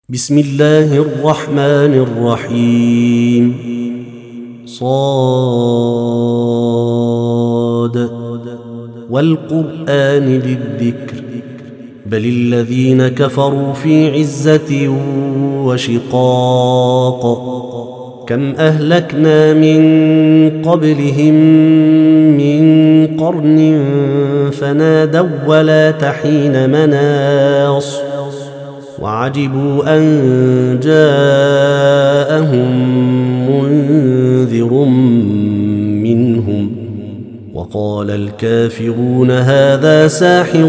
بسم الله الرحمن الرحيم صاد والقرآن للذكر بل الذين كفروا في عزة وشقاق كم أهلكنا من قبلهم من قرن فنادوا ولا تحين مناص وعجبوا أن جاءهم منذر منهم وقال الكافرون هذا ساحر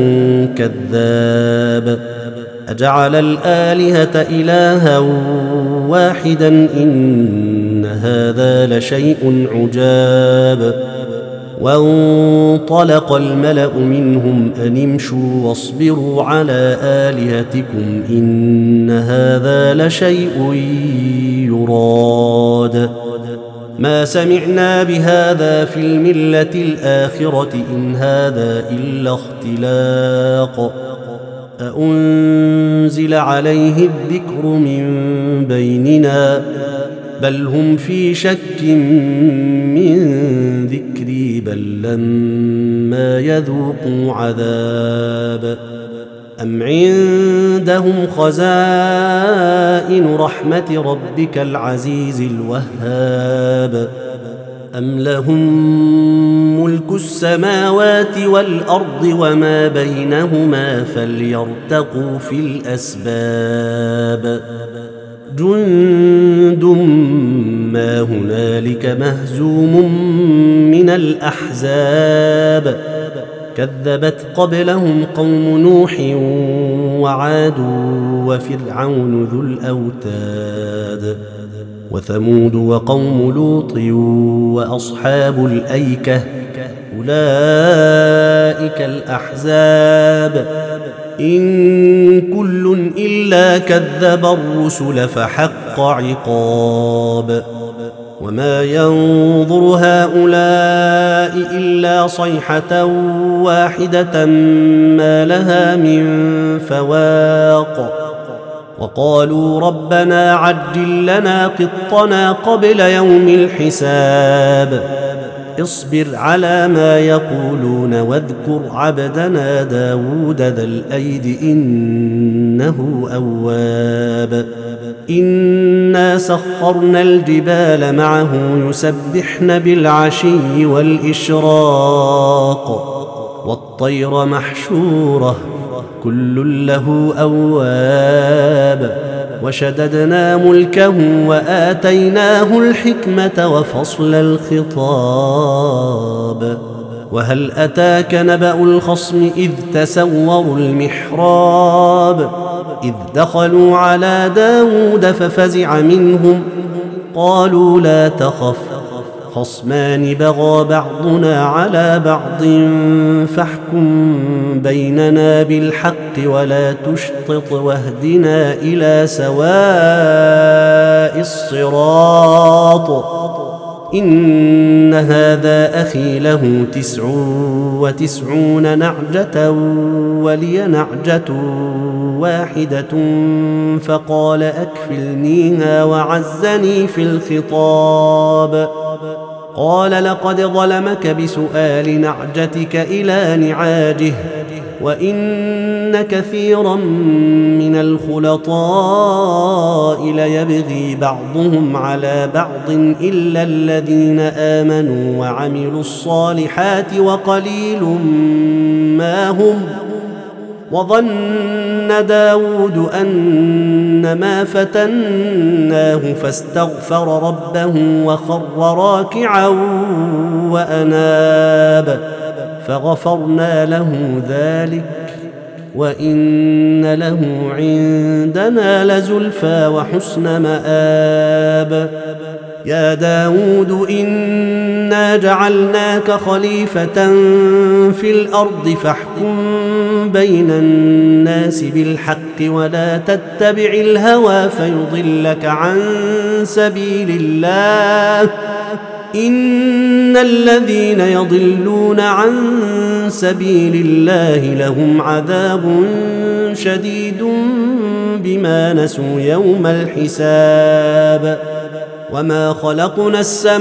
كذاب أجعل الآلهة إلها واحدا إن هذا لشيء عجاب وانطلق الملأ منهم أن امشوا واصبروا على آلهتكم إن هذا لشيء يراد ما سمعنا بهذا في الملة الآخرة إن هذا إلا اختلاق أأنزل عليه الذكر من بيننا بل هم في شك من ذكري بل لما يذوقوا عذاب أم عندهم خزائن رحمة ربك العزيز الوهاب أم لهم ملك السماوات والأرض وما بينهما فليرتقوا في الأسباب جند ما هنالك مهزوم من الأحزاب كذبت قبلهم قوم نوح وعاد وفرعون ذو الأوتاد وثمود وقوم لوط وأصحاب الأيكة أولئك الأحزاب إن كل إلا كذب الرسل فحق عقاب وما ينظر هؤلاء إلا صيحة واحدة ما لها من فواق وقالوا ربنا عجل لنا قطنا قبل يوم الحساب اصبر على ما يقولون واذكر عبدنا داود ذا الأيد إنه أواب إنا سخرنا الجبال معه يسبحن بالعشي والإشراق والطير محشورة كل له أواب وشددنا ملكه وآتيناه الحكمة وفصل الخطاب وهل أتاك نبأ الخصم إذ تسوروا المحراب إذ دخلوا على داود ففزع منهم قالوا لا تخف خصمان بغى بعضنا على بعض فاحكم بيننا بالحق ولا تشطط واهدنا إلى سواء الصراط إن هذا أخي له 99 نعجة ولي نعجة واحدة فقال أكفلنيها وعزني في الخطاب قال لقد ظلمك بسؤال نعجتك إلى نعاجه وإن كثيرا من الخلطاء ليبغي بعضهم على بعض إلا الذين آمنوا وعملوا الصالحات وقليل ما هم وظن داود أنما فتناه فاستغفر ربه وخر راكعا وأناب فغفرنا له ذلك وإن له عندنا لزلفى وحسن مآب يا داود إنا جعلناك خليفة في الأرض فاحكم بين الناس بالحق ولا تتبع الهوى فيضلك عن سبيل الله إن إن الذين يضلون عن سبيل الله لهم عذاب شديد بما نسوا يوم الحساب وما خلقنا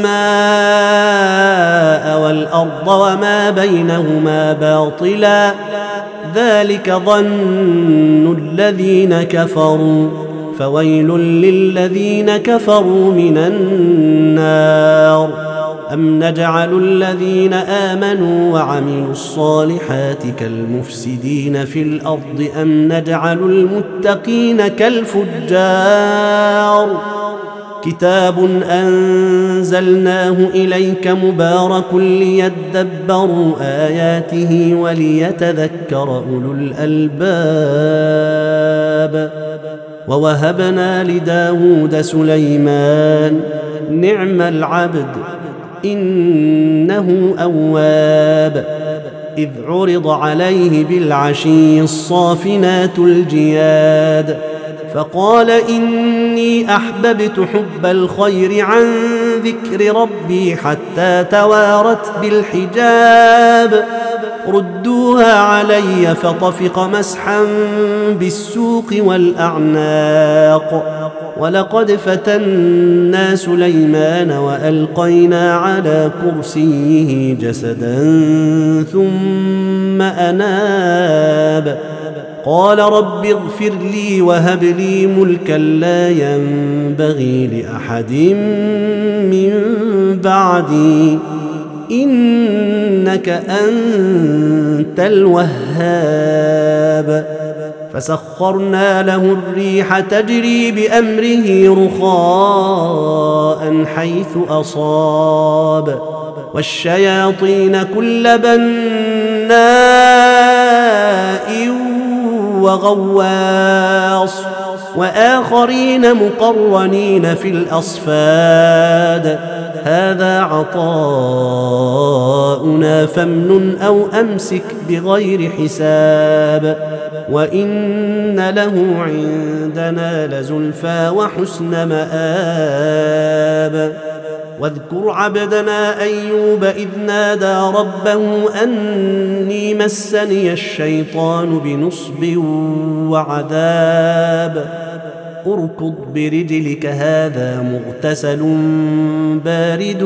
السماء والأرض وما بينهما باطلا ذلك ظن الذين كفروا فويل للذين كفروا من النار أم نجعل الذين آمنوا وعملوا الصالحات كالمفسدين في الأرض أم نجعل المتقين كالفجار كتاب أنزلناه إليك مبارك ليدبروا آياته وليتذكر أولو الألباب ووهبنا لداود سليمان نعم العبد إنه أواب إذ عرض عليه بالعشي الصافنات الجياد فقال إني أحببت حب الخير عن ذكر ربي حتى توارت بالحجاب ردوها علي فطفق مسحا بالسوق والأعناق ولقد فتنا سليمان وألقينا على كرسيه جسدا ثم أناب قال رب اغفر لي وهب لي ملكا لا ينبغي لأحد من بعدي إنك أنت الوهاب فسخرنا له الريح تجري بأمره رخاء حيث أصاب والشياطين كل بناء وغواص وآخرين مقرنين في الأصفاد هذا عطاؤنا فامنن أو أمسك بغير حساب وإن له عندنا لزلفى وحسن مآب واذكر عبدنا أيوب إذ نادى ربه أني مسني الشيطان بنصب وعذاب اركض برجلك هذا مغتسل بارد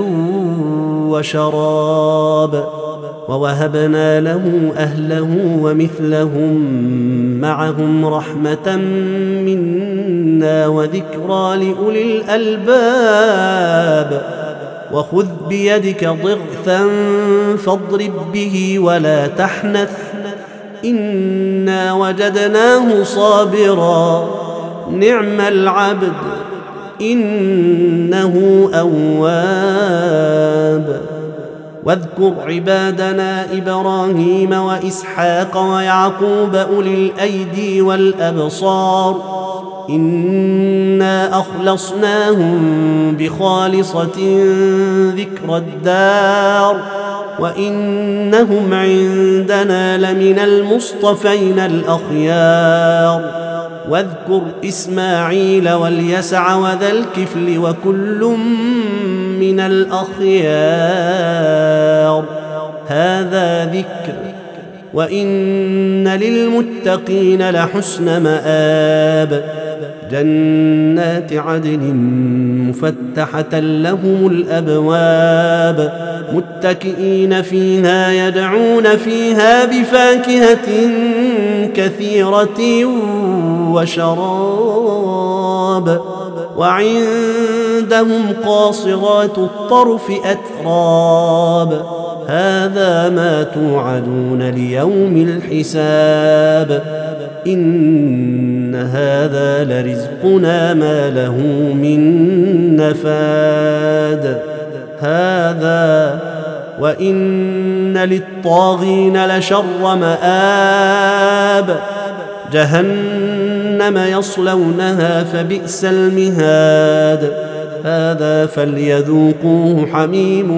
وشراب ووهبنا له أهله ومثلهم معهم رحمة منا وذكرى لأولي الألباب وخذ بيدك ضغثا فاضرب به ولا تحنث إنا وجدناه صابرا نعم العبد إنه أواب واذكر عبادنا إبراهيم وإسحاق ويعقوب أولي الأيدي والأبصار إنا أخلصناهم بخالصة ذكر الدار وإنهم عندنا لمن المصطفين الأخيار واذكر إسماعيل واليسع وذا الكفل وكل من الأخيار هذا ذكر وإن للمتقين لحسن مآب جنات عدن مفتحة لهم الأبواب متكئين فيها يدعون فيها بفاكهة كثيرة وشراب وعندهم قاصرات الطرف أتراب هذا ما توعدون ليوم الحساب إن هذا لرزقنا ما له من نفاد هذا وإن للطاغين لشر مآب جهنم يصلونها فبئس المهاد هذا فليذوقوه حميم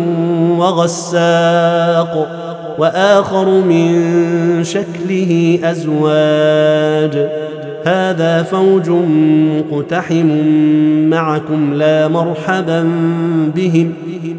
وغساق وآخر من شكله أزواج هذا فوج مقتحم معكم لا مرحبا بهم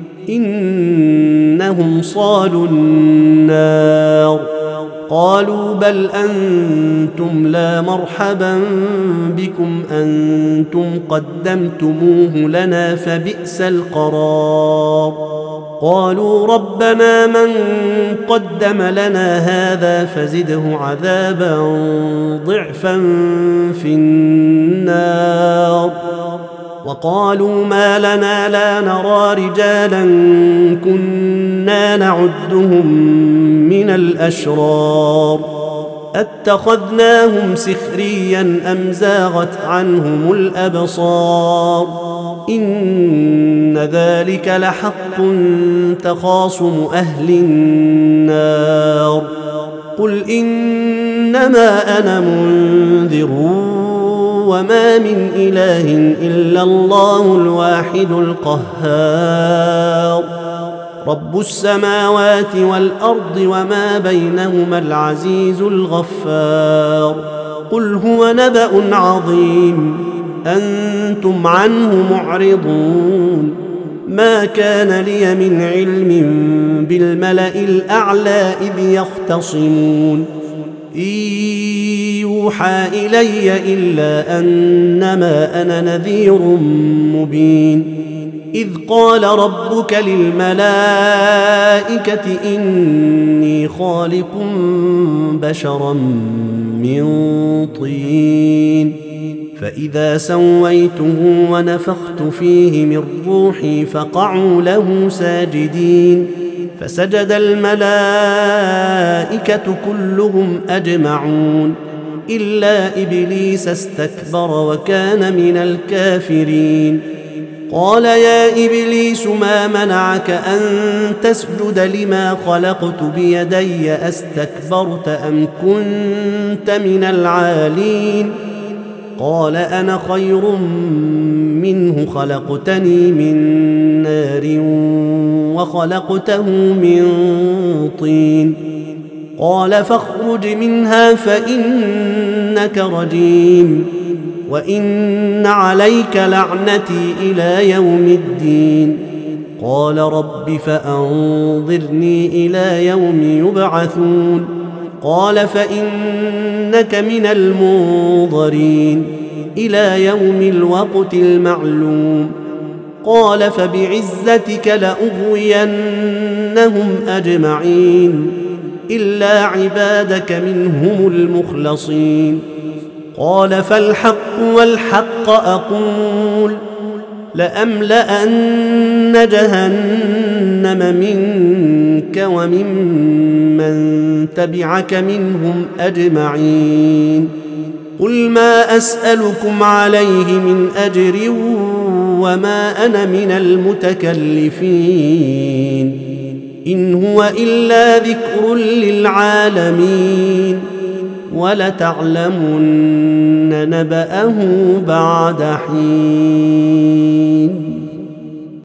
إنهم صالوا النار. قالوا بل أنتم لا مرحبا بكم أنتم قدمتموه لنا فبئس القرار. قالوا ربنا من قدم لنا هذا فزده عذابا ضعفا في النار. وقالوا ما لنا لا نرى رجالا كنا نعدهم من الأشرار أتخذناهم سخريا أم زاغت عنهم الأبصار إن ذلك لحق تخاصم أهل النار. قل إنما أنا منذر وما من إله إلا الله الواحد القهار رب السماوات والأرض وما بينهما العزيز الغفار. قل هو نبأ عظيم أنتم عنه معرضون. ما كان لي من علم بالملأ الأعلى إذ يختصمون إن يوحى إلي إلا أنما أنا نذير مبين. إذ قال ربك للملائكة إني خالق بشرا من طين فإذا سويته ونفخت فيه من روحي فقعوا له ساجدين. فسجد الملائكة كلهم أجمعون إلا إبليس استكبر وكان من الكافرين. قال يا إبليس ما منعك أن تسجد لما خلقت بيدي أستكبرت أم كنت من العالين؟ قال أنا خير منه خلقتني من نار وخلقته من طين. قال فاخرج منها فإنك رجيم وإن عليك لعنتي إلى يوم الدين. قال رب فأنظرني إلى يوم يبعثون. قال فإنك من المنظرين إلى يوم الوقت المعلوم. قال فبعزتك لأغوينهم أجمعين إلا عبادك منهم المخلصين. قال فالحق والحق أقول لأملأن جهنم منك وممن تبعك منهم أجمعين. قل ما أسألكم عليه من أجر وما أنا من المتكلفين إن هو إلا ذكر للعالمين ولتعلمن نبأه بعد حين.